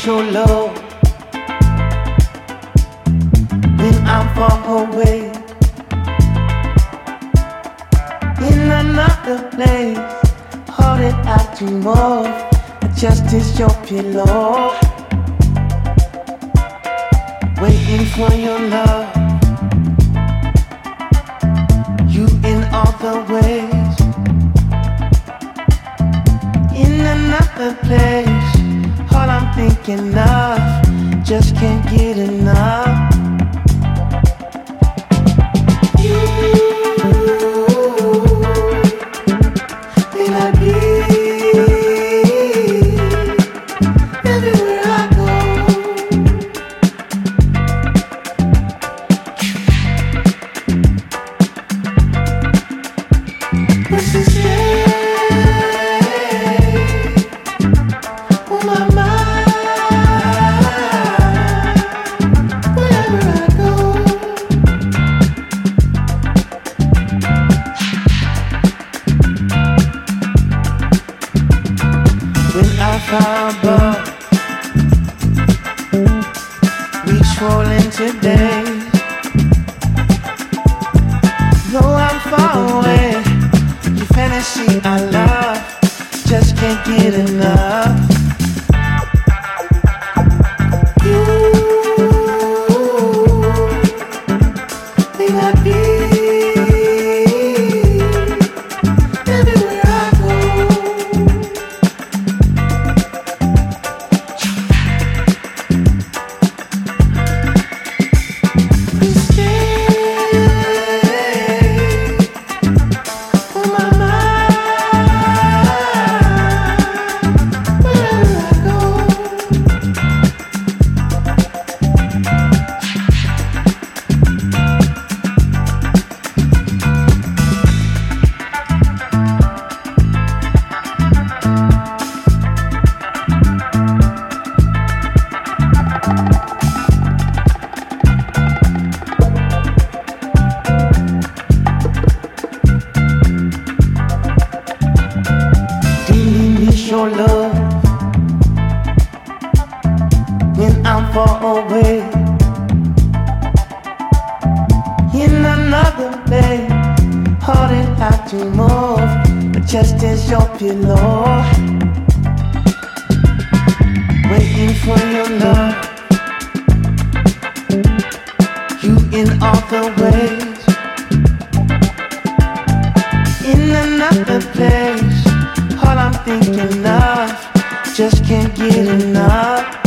your love when I'm far away in another place. All that I dream of, just is your pillow, waiting for your love. You in all the ways, in another place. All I'm thinking of, just can't get enough. You, may not be everywhere I go. What she say? On my mind, wherever I go. When I found love, reach for into days. Though I'm far away, your fantasy I love, just can't get enough. You may not be everywhere I go. You stay on my mind, wherever I go. Deeply miss your love when I'm far away in another place. All that I dream of, but just as your pillow, waiting for your love. You in all the ways, in another place. All I'm thinking of, just can't get enough.